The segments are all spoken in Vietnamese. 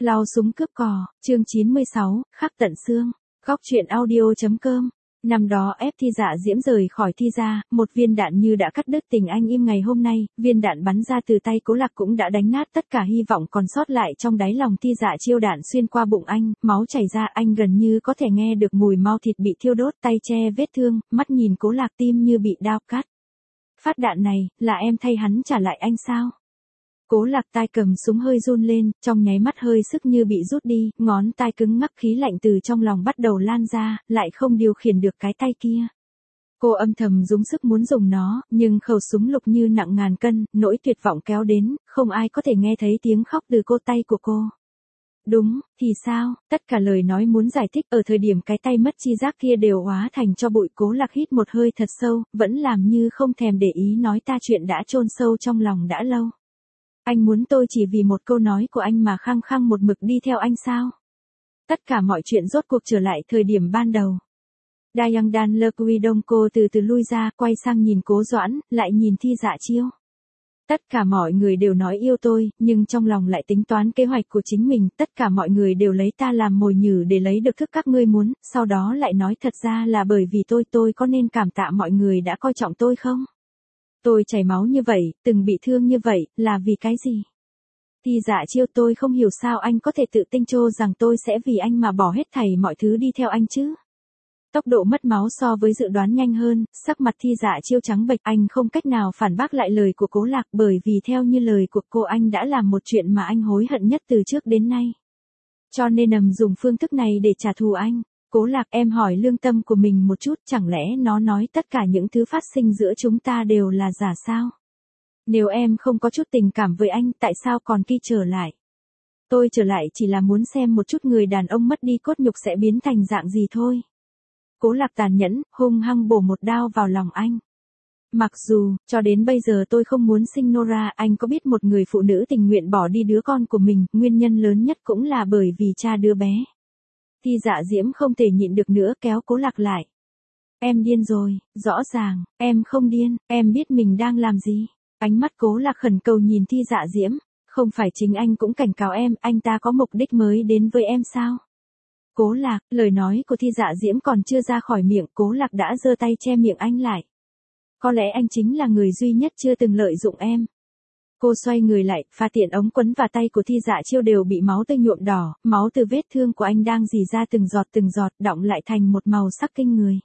Lao súng cướp cò, chương 96, khắc tận xương. Góc truyện audio.com. Năm đó ép Thi Dạ Diễm rời khỏi Thi gia, một viên đạn như đã cắt đứt tình anh im ngày hôm nay, viên đạn bắn ra từ tay Cố Lạc cũng đã đánh nát tất cả hy vọng còn sót lại trong đáy lòng Thi Dạ Chiêu. Đạn xuyên qua bụng anh, máu chảy ra, anh gần như có thể nghe được mùi mau thịt bị thiêu đốt, tay che vết thương, mắt nhìn Cố Lạc tim như bị đao cắt. Phát đạn này, là em thay hắn trả lại anh sao? Cố Lạc tay cầm súng hơi run lên, trong nháy mắt hơi sức như bị rút đi, ngón tay cứng ngắc, khí lạnh từ trong lòng bắt đầu lan ra, lại không điều khiển được cái tay kia. Cô âm thầm dùng sức muốn dùng nó, nhưng khẩu súng lục như nặng ngàn cân, nỗi tuyệt vọng kéo đến, không ai có thể nghe thấy tiếng khóc từ cô tay của cô. Đúng, thì sao, tất cả lời nói muốn giải thích ở thời điểm cái tay mất chi giác kia đều hóa thành cho bụi. Cố Lạc hít một hơi thật sâu, vẫn làm như không thèm để ý, nói ta chuyện đã chôn sâu trong lòng đã lâu. Anh muốn tôi chỉ vì một câu nói của anh mà khăng khăng một mực đi theo anh sao? Tất cả mọi chuyện rốt cuộc trở lại thời điểm ban đầu. Dayang Dan Le Quy Đông cô từ từ lui ra, quay sang nhìn Cố Doãn, lại nhìn Thi Dạ Chiêu. Tất cả mọi người đều nói yêu tôi, nhưng trong lòng lại tính toán kế hoạch của chính mình. Tất cả mọi người đều lấy ta làm mồi nhử để lấy được thức các ngươi muốn, sau đó lại nói thật ra là bởi vì tôi có nên cảm tạ mọi người đã coi trọng tôi không? Tôi chảy máu như vậy, từng bị thương như vậy, là vì cái gì? Thi Dạ Chiêu, tôi không hiểu sao anh có thể tự tin cho rằng tôi sẽ vì anh mà bỏ hết thảy mọi thứ đi theo anh chứ? Tốc độ mất máu so với dự đoán nhanh hơn, sắc mặt Thi Dạ Chiêu trắng bệch, anh không cách nào phản bác lại lời của Cố Lạc, bởi vì theo như lời của cô, anh đã làm một chuyện mà anh hối hận nhất từ trước đến nay. Cho nên dùng phương thức này để trả thù anh. Cố Lạc, em hỏi lương tâm của mình một chút, chẳng lẽ nó nói tất cả những thứ phát sinh giữa chúng ta đều là giả sao? Nếu em không có chút tình cảm với anh, tại sao còn khi trở lại? Tôi trở lại chỉ là muốn xem một chút người đàn ông mất đi cốt nhục sẽ biến thành dạng gì thôi. Cố Lạc tàn nhẫn, hung hăng bổ một đao vào lòng anh. Mặc dù, cho đến bây giờ tôi không muốn sinh Nora, anh có biết một người phụ nữ tình nguyện bỏ đi đứa con của mình, nguyên nhân lớn nhất cũng là bởi vì cha đứa bé. Thi Dạ Diễm không thể nhịn được nữa, kéo Cố Lạc lại. Em điên rồi, rõ ràng, em không điên, em biết mình đang làm gì. Ánh mắt Cố Lạc khẩn cầu nhìn Thi Dạ Diễm, không phải chính anh cũng cảnh cáo em, anh ta có mục đích mới đến với em sao? Cố Lạc, lời nói của Thi Dạ Diễm còn chưa ra khỏi miệng, Cố Lạc đã giơ tay che miệng anh lại. Có lẽ anh chính là người duy nhất chưa từng lợi dụng em. Cô xoay người lại, pha tiện ống quấn và tay của Thi Dạ Chiêu đều bị máu tươi nhuộm đỏ, máu từ vết thương của anh đang rỉ ra từng giọt, đọng lại thành một màu sắc kinh người.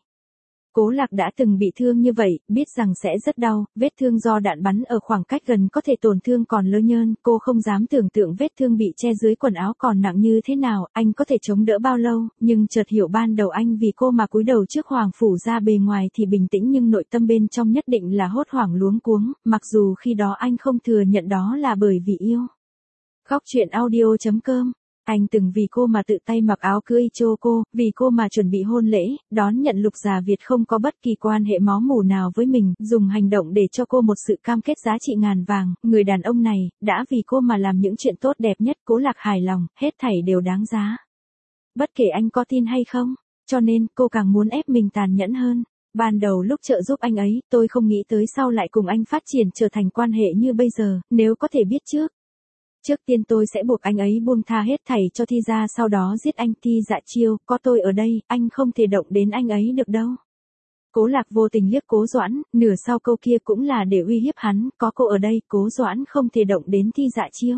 Cố Lạc đã từng bị thương như vậy, biết rằng sẽ rất đau, vết thương do đạn bắn ở khoảng cách gần có thể tổn thương còn lơ nhơn, cô không dám tưởng tượng vết thương bị che dưới quần áo còn nặng như thế nào, anh có thể chống đỡ bao lâu, nhưng chợt hiểu ban đầu anh vì cô mà cúi đầu trước hoàng phủ, ra bề ngoài thì bình tĩnh nhưng nội tâm bên trong nhất định là hốt hoảng luống cuống, mặc dù khi đó anh không thừa nhận đó là bởi vì yêu. Góc truyện audio.com. Anh từng vì cô mà tự tay mặc áo cưới cho cô, vì cô mà chuẩn bị hôn lễ, đón nhận Lục Già Việt không có bất kỳ quan hệ máu mủ nào với mình, dùng hành động để cho cô một sự cam kết giá trị ngàn vàng, người đàn ông này, đã vì cô mà làm những chuyện tốt đẹp nhất. Cố Lạc hài lòng, hết thảy đều đáng giá. Bất kể anh có tin hay không, cho nên cô càng muốn ép mình tàn nhẫn hơn. Ban đầu lúc trợ giúp anh ấy, tôi không nghĩ tới sau lại cùng anh phát triển trở thành quan hệ như bây giờ, nếu có thể biết Trước tiên tôi sẽ buộc anh ấy buông tha hết thảy cho Thi gia, sau đó giết anh. Thi Dạ Chiêu, có tôi ở đây, anh không thể động đến anh ấy được đâu. Cố Lạc vô tình liếc Cố Doãn, nửa sau câu kia cũng là để uy hiếp hắn, có cô ở đây, Cố Doãn không thể động đến Thi Dạ Chiêu.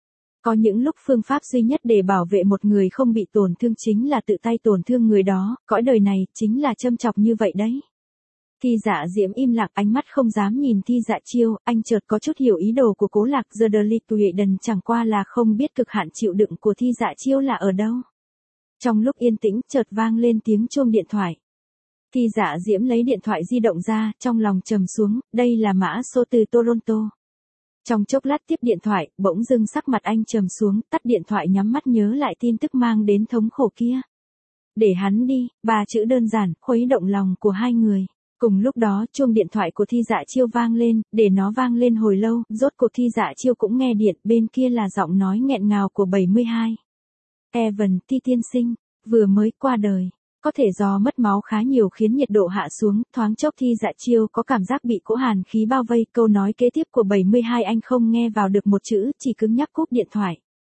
Có những lúc phương pháp duy nhất để bảo vệ một người không bị tổn thương chính là tự tay tổn thương người đó, cõi đời này chính là châm chọc như vậy đấy. Thi Dạ Diễm im lặng, ánh mắt không dám nhìn Thi Dạ Chiêu, anh chợt có chút hiểu ý đồ của Cố Lạc. The Delictuaden chẳng qua là không biết cực hạn chịu đựng của Thi Dạ Chiêu là ở đâu. Trong lúc yên tĩnh, chợt vang lên tiếng chuông điện thoại. Thi Dạ Diễm lấy điện thoại di động ra, trong lòng trầm xuống, đây là mã số từ Toronto. Trong chốc lát tiếp điện thoại, bỗng dưng sắc mặt anh trầm xuống, tắt điện thoại, nhắm mắt nhớ lại tin tức mang đến thống khổ kia. Để hắn đi, 3 chữ đơn giản, khuấy động lòng của hai người. Cùng lúc đó, chuông điện thoại của Thi Dạ Chiêu vang lên, để nó vang lên hồi lâu, rốt cuộc Thi Dạ Chiêu cũng nghe điện, bên kia là giọng nói nghẹn ngào của 72. Evan, Thi tiên sinh, vừa mới qua đời. Có thể do mất máu khá nhiều khiến nhiệt độ hạ xuống, thoáng chốc Thi Dạ Chiêu có cảm giác bị cỗ hàn khí bao vây, câu nói kế tiếp của 72 anh không nghe vào được một chữ, chỉ cứng nhắc cúp điện thoại.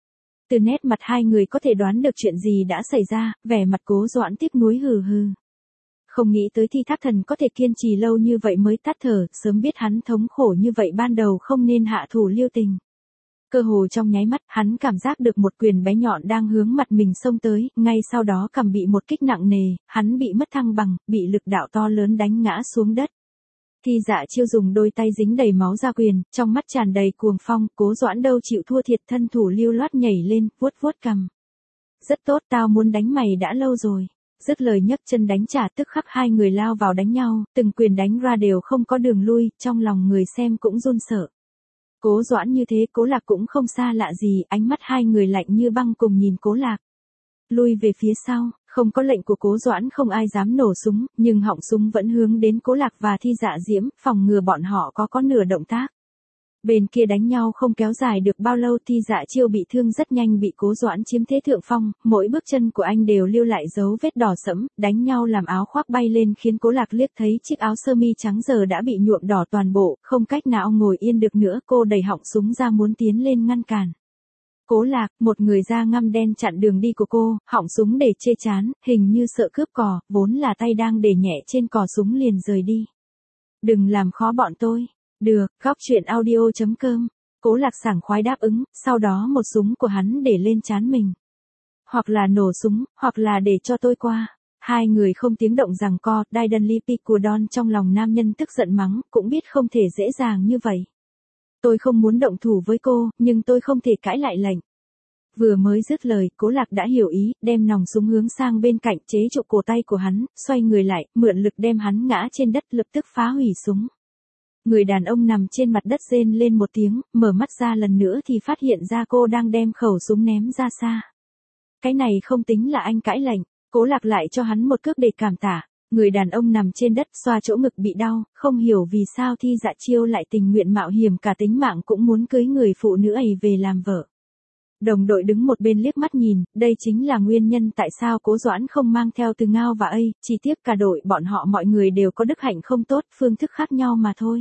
Từ nét mặt hai người có thể đoán được chuyện gì đã xảy ra, vẻ mặt Cố Doãn tiếc nuối hừ hừ. Không nghĩ tới Thi Thác Thần có thể kiên trì lâu như vậy mới tắt thở, sớm biết hắn thống khổ như vậy ban đầu không nên hạ thủ lưu tình. Cơ hồ trong nháy mắt, hắn cảm giác được một quyền bé nhọn đang hướng mặt mình xông tới, ngay sau đó cằm bị một kích nặng nề, hắn bị mất thăng bằng, bị lực đạo to lớn đánh ngã xuống đất. Thi Dạ Chiêu dùng đôi tay dính đầy máu ra quyền, trong mắt tràn đầy cuồng phong, Cố Doãn đâu chịu thua thiệt, thân thủ lưu loát nhảy lên, vuốt vuốt cằm. Rất tốt, tao muốn đánh mày đã lâu rồi. Dứt lời nhấc chân đánh trả, tức khắc hai người lao vào đánh nhau, từng quyền đánh ra đều không có đường lui, trong lòng người xem cũng run sợ. Cố Doãn như thế, Cố Lạc cũng không xa lạ gì, ánh mắt hai người lạnh như băng cùng nhìn Cố Lạc. Lui về phía sau, không có lệnh của Cố Doãn không ai dám nổ súng, nhưng họng súng vẫn hướng đến Cố Lạc và Thi Dạ Diễm, phòng ngừa bọn họ có nửa động tác. Bên kia đánh nhau không kéo dài được bao lâu, Thi Dạ Chiêu bị thương rất nhanh, bị Cố Doãn chiếm thế thượng phong, mỗi bước chân của anh đều lưu lại dấu vết đỏ sẫm, đánh nhau làm áo khoác bay lên khiến Cố Lạc liếc thấy chiếc áo sơ mi trắng giờ đã bị nhuộm đỏ toàn bộ, không cách nào ngồi yên được nữa, cô đẩy họng súng ra muốn tiến lên ngăn cản. Cố Lạc, một người da ngăm đen chặn đường đi của cô, họng súng để chê chán, hình như sợ cướp cò, vốn là tay đang để nhẹ trên cò súng liền rời đi. Đừng làm khó bọn tôi. Được, góc chuyện audio.com. Cố Lạc sảng khoái đáp ứng, sau đó một súng của hắn để lên trán mình. Hoặc là nổ súng, hoặc là để cho tôi qua. Hai người không tiếng động giằng co, Daidan Lipikudon trong lòng nam nhân tức giận mắng, cũng biết không thể dễ dàng như vậy. Tôi không muốn động thủ với cô, nhưng tôi không thể cãi lại lệnh. Vừa mới dứt lời, Cố Lạc đã hiểu ý, đem nòng súng hướng sang bên cạnh chế trụ cổ tay của hắn, xoay người lại, mượn lực đem hắn ngã trên đất, lập tức phá hủy súng. Người đàn ông nằm trên mặt đất rên lên một tiếng, mở mắt ra lần nữa thì phát hiện ra cô đang đem khẩu súng ném ra xa. Cái này không tính là anh cãi lệnh, Cố Lạc lại cho hắn một cước để cảm tả. Người đàn ông nằm trên đất xoa chỗ ngực bị đau, không hiểu vì sao Thi Dạ Chiêu lại tình nguyện mạo hiểm cả tính mạng cũng muốn cưới người phụ nữ ấy về làm vợ. Đồng đội đứng một bên liếc mắt nhìn, đây chính là nguyên nhân tại sao Cố Doãn không mang theo Từ Ngao và Ây, chỉ tiếc cả đội bọn họ mọi người đều có đức hạnh không tốt, phương thức khác nhau mà thôi.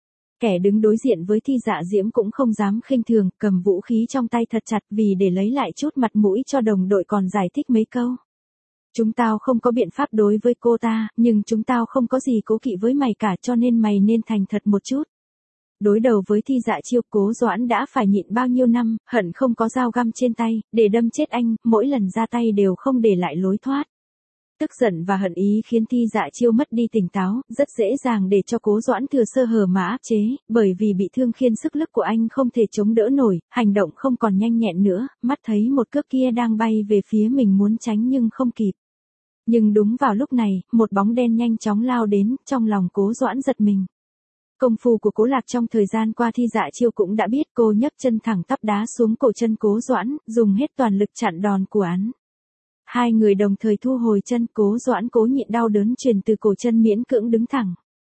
Kẻ đứng đối diện với Thi Dạ Diễm cũng không dám khinh thường, cầm vũ khí trong tay thật chặt vì để lấy lại chút mặt mũi cho đồng đội còn giải thích mấy câu. Chúng tao không có biện pháp đối với cô ta, nhưng chúng tao không có gì cố kỵ với mày cả, cho nên mày nên thành thật một chút. Đối đầu với Thi Dạ Chiêu, Cố Doãn đã phải nhịn bao nhiêu năm, hận không có dao găm trên tay, để đâm chết anh, mỗi lần ra tay đều không để lại lối thoát. Tức giận và hận ý khiến Thi Dạ Chiêu mất đi tỉnh táo, rất dễ dàng để cho Cố Doãn thừa sơ hở mà áp chế, bởi vì bị thương khiến sức lực của anh không thể chống đỡ nổi, hành động không còn nhanh nhẹn nữa, mắt thấy một cước kia đang bay về phía mình muốn tránh nhưng không kịp. Nhưng đúng vào lúc này, một bóng đen nhanh chóng lao đến, trong lòng Cố Doãn giật mình. Công phu của Cố Lạc trong thời gian qua Thi Dạ Chiêu cũng đã biết, cô nhấc chân thẳng tắp đá xuống cổ chân Cố Doãn, dùng hết toàn lực chặn đòn của hắn. Hai người đồng thời thu hồi chân, Cố Doãn cố nhịn đau đớn truyền từ cổ chân miễn cưỡng đứng thẳng.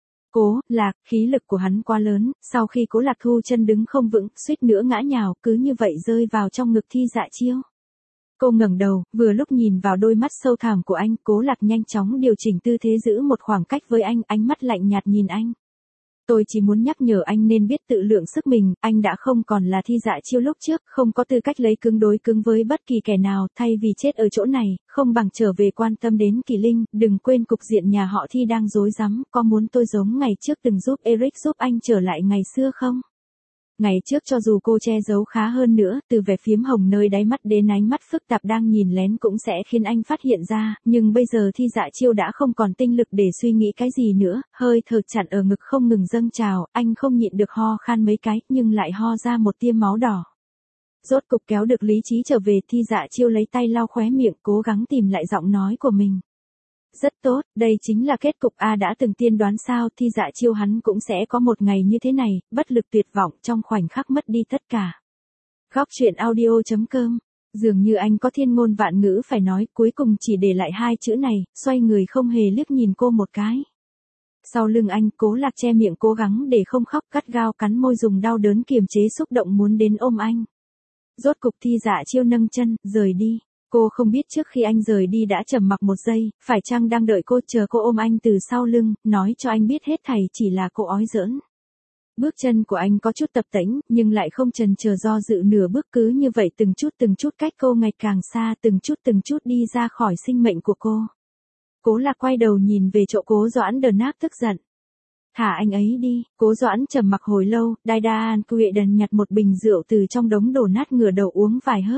Cố Lạc, khí lực của hắn quá lớn, sau khi Cố Lạc thu chân đứng không vững, suýt nữa ngã nhào, cứ như vậy rơi vào trong ngực Thi Dạ Chiêu. Cô ngẩng đầu, vừa lúc nhìn vào đôi mắt sâu thẳm của anh, Cố Lạc nhanh chóng điều chỉnh tư thế giữ một khoảng cách với anh, ánh mắt lạnh nhạt nhìn anh. Tôi chỉ muốn nhắc nhở anh nên biết tự lượng sức mình, anh đã không còn là Thi Dạ Chiêu lúc trước, không có tư cách lấy cứng đối cứng với bất kỳ kẻ nào, thay vì chết ở chỗ này, không bằng trở về quan tâm đến Kỳ Linh, đừng quên cục diện nhà họ Thi đang rối rắm, có muốn tôi giống ngày trước từng giúp Eric giúp anh trở lại ngày xưa không? Ngày trước cho dù cô che giấu khá hơn nữa, từ vẻ phiếm hồng nơi đáy mắt đến ánh mắt phức tạp đang nhìn lén cũng sẽ khiến anh phát hiện ra, nhưng bây giờ Thi Dạ Chiêu đã không còn tinh lực để suy nghĩ cái gì nữa, hơi thở chặn ở ngực không ngừng dâng trào, anh không nhịn được ho khan mấy cái, nhưng lại ho ra một tia máu đỏ. Rốt cục kéo được lý trí trở về, Thi Dạ Chiêu lấy tay lau khóe miệng, cố gắng tìm lại giọng nói của mình. Rất tốt, đây chính là kết cục A đã từng tiên đoán sao, Thi Dạ Chiêu hắn cũng sẽ có một ngày như thế này, bất lực tuyệt vọng trong khoảnh khắc mất đi tất cả. Góc chuyện audio.com. Dường như anh có thiên ngôn vạn ngữ phải nói, cuối cùng chỉ để lại hai chữ này, xoay người không hề liếc nhìn cô một cái. Sau lưng anh, Cố Lạc che miệng cố gắng để không khóc, cắt gao cắn môi dùng đau đớn kiềm chế xúc động muốn đến ôm anh. Rốt cục Thi Dạ Chiêu nâng chân, rời đi. Cô không biết trước khi anh rời đi đã trầm mặc một giây, phải chăng đang đợi cô, chờ cô ôm anh từ sau lưng, nói cho anh biết hết thảy chỉ là cô ói giỡn. Bước chân của anh có chút tập tễnh, nhưng lại không chần chờ do dự nửa bước, cứ như vậy từng chút cách cô ngày càng xa, từng chút đi ra khỏi sinh mệnh của cô. Cố Lạc quay đầu nhìn về chỗ Cố Doãn đờ náp tức giận. Thả anh ấy đi. Cố Doãn trầm mặc hồi lâu, Đan Quệ Đần nhặt một bình rượu từ trong đống đổ nát, ngửa đầu uống vài hớp.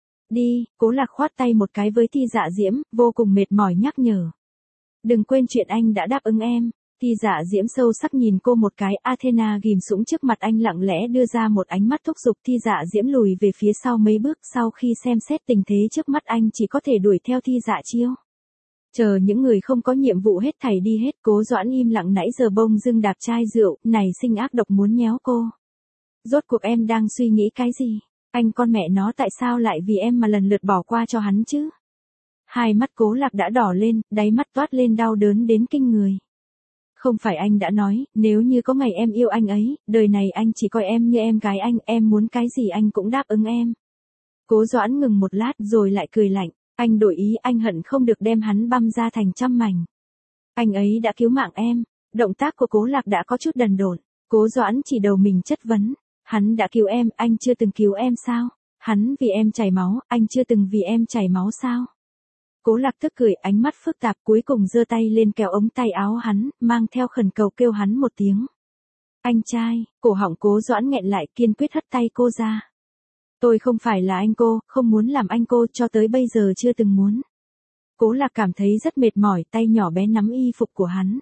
Đi. Cố Lạc khoát tay một cái với Thi Dạ Diễm, vô cùng mệt mỏi nhắc nhở. Đừng quên chuyện anh đã đáp ứng em. Thi Dạ Diễm sâu sắc nhìn cô một cái. Athena ghim sũng trước mặt anh lặng lẽ đưa ra một ánh mắt thúc giục. Thi Dạ Diễm lùi về phía sau mấy bước, sau khi xem xét tình thế trước mắt anh chỉ có thể đuổi theo Thi Dạ Chiêu. Chờ những người không có nhiệm vụ hết thảy đi hết, Cố Doãn im lặng nãy giờ bông dưng đạp chai rượu, này sinh ác độc muốn nhéo cô. Rốt cuộc em đang suy nghĩ cái gì? Anh con mẹ nó tại sao lại vì em mà lần lượt bỏ qua cho hắn chứ? Hai mắt Cố Lạc đã đỏ lên, đáy mắt toát lên đau đớn đến kinh người. Không phải anh đã nói, nếu như có ngày em yêu anh ấy, đời này anh chỉ coi em như em gái anh, em muốn cái gì anh cũng đáp ứng em. Cố Doãn ngừng một lát rồi lại cười lạnh. Anh đổi ý, anh hận không được đem hắn băm ra thành trăm mảnh. Anh ấy đã cứu mạng em. Động tác của Cố Lạc đã có chút đần độn. Cố Doãn chỉ đầu mình chất vấn. Hắn đã cứu em, anh chưa từng cứu em sao? Hắn vì em chảy máu, anh chưa từng vì em chảy máu sao? Cố Lạc tức cười, ánh mắt phức tạp, cuối cùng giơ tay lên kéo ống tay áo hắn, mang theo khẩn cầu kêu hắn một tiếng. Anh trai. Cổ họng Cố Doãn nghẹn lại, kiên quyết hất tay cô ra. Tôi không phải là anh cô, không muốn làm anh cô, cho tới bây giờ chưa từng muốn. Cố Lạc cảm thấy rất mệt mỏi, tay nhỏ bé nắm y phục của hắn.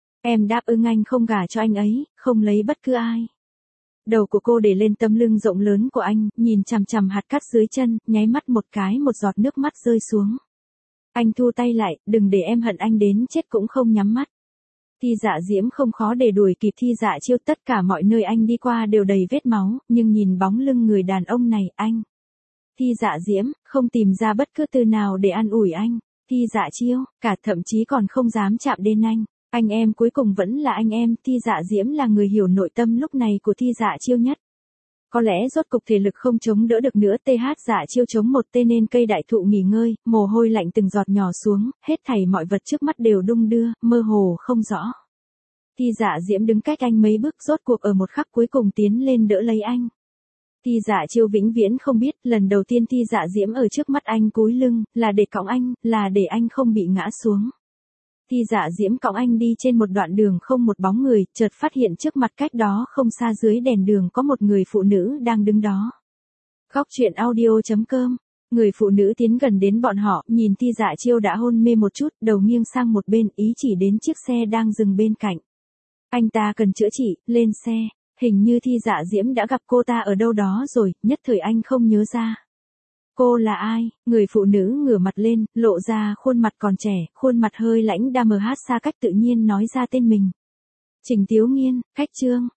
Em đáp ứng anh không gả cho anh ấy, không lấy bất cứ ai. Đầu của cô để lên tấm lưng rộng lớn của anh, nhìn chằm chằm hạt cát dưới chân, nháy mắt một cái, một giọt nước mắt rơi xuống. Anh thu tay lại, đừng để em hận anh đến chết cũng không nhắm mắt. Thi Dạ Diễm không khó để đuổi kịp Thi Dạ Chiêu, tất cả mọi nơi anh đi qua đều đầy vết máu, nhưng nhìn bóng lưng người đàn ông này, anh. Thi Dạ Diễm, không tìm ra bất cứ từ nào để an ủi anh. Thi Dạ Chiêu, cả thậm chí còn không dám chạm đến anh. Anh em cuối cùng vẫn là anh em. Thi Dạ Diễm là người hiểu nội tâm lúc này của Thi Dạ Chiêu nhất. Có lẽ rốt cục thể lực không chống đỡ được nữa, Dạ Chiêu chống một tên nên cây đại thụ nghỉ ngơi, mồ hôi lạnh từng giọt nhỏ xuống, hết thảy mọi vật trước mắt đều đung đưa, mơ hồ không rõ. Thi Dạ Diễm đứng cách anh mấy bước, rốt cuộc ở một khắc cuối cùng tiến lên đỡ lấy anh. Thi Dạ Chiêu vĩnh viễn không biết, lần đầu tiên Thi Dạ Diễm ở trước mắt anh cúi lưng, là để cõng anh, là để anh không bị ngã xuống. Thi Dạ Diễm cõng anh đi trên một đoạn đường không một bóng người, chợt phát hiện trước mặt cách đó không xa dưới đèn đường có một người phụ nữ đang đứng đó. Góc truyện audio.com. Người phụ nữ tiến gần đến bọn họ, nhìn Thi Dạ Chiêu đã hôn mê một chút, đầu nghiêng sang một bên, ý chỉ đến chiếc xe đang dừng bên cạnh. Anh ta cần chữa trị, lên xe. Hình như Thi Dạ Diễm đã gặp cô ta ở đâu đó rồi, nhất thời anh không nhớ ra. Cô là ai? Người phụ nữ ngửa mặt lên, lộ ra khuôn mặt còn trẻ, khuôn mặt hơi lãnh đa mờ hát xa cách tự nhiên nói ra tên mình. Trình Tiếu Nghiên, Khách Trương.